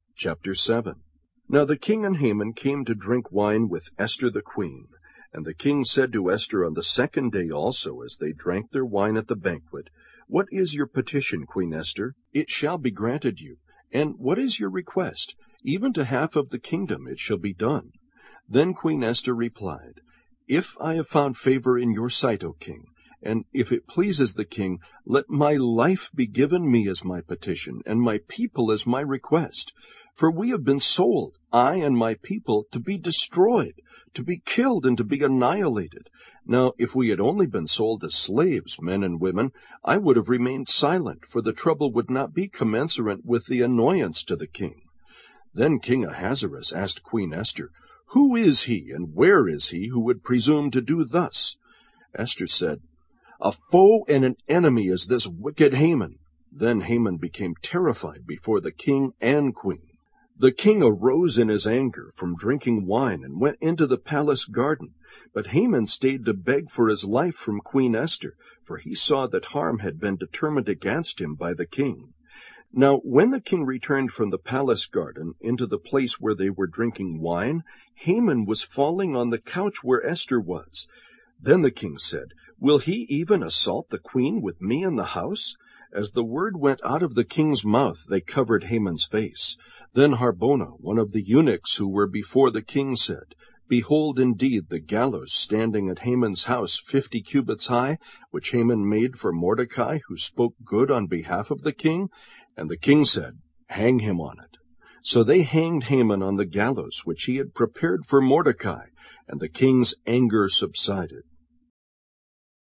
Chapter 7. Now the king and Haman came to drink wine with Esther the queen. And the king said to Esther on the second day also, as they drank their wine at the banquet, What is your petition, Queen Esther? It shall be granted you. And what is your request? Even to half of the kingdom it shall be done. Then Queen Esther replied, If I have found favor in your sight, O king, and if it pleases the king, let my life be given me as my petition, and my people as my request. For we have been sold, I and my people, to be destroyed, to be killed, and to be annihilated. Now, if we had only been sold as slaves, men and women, I would have remained silent, for the trouble would not be commensurate with the annoyance to the king. Then King Ahasuerus asked Queen Esther, Who is he, and where is he, who would presume to do thus? Esther said, A foe and an enemy is this wicked Haman. Then Haman became terrified before the king and queen. The king arose in his anger from drinking wine and went into the palace garden. But Haman stayed to beg for his life from Queen Esther, for he saw that harm had been determined against him by the king. Now when the king returned from the palace garden into the place where they were drinking wine, Haman was falling on the couch where Esther was. Then the king said, Will he even assault the queen with me in the house? As the word went out of the king's mouth, they covered Haman's face. Then Harbona, one of the eunuchs who were before the king, said, Behold, indeed, the gallows standing at Haman's house 50 cubits high, which Haman made for Mordecai, who spoke good on behalf of the king. And the king said, Hang him on it. So they hanged Haman on the gallows which he had prepared for Mordecai, and the king's anger subsided.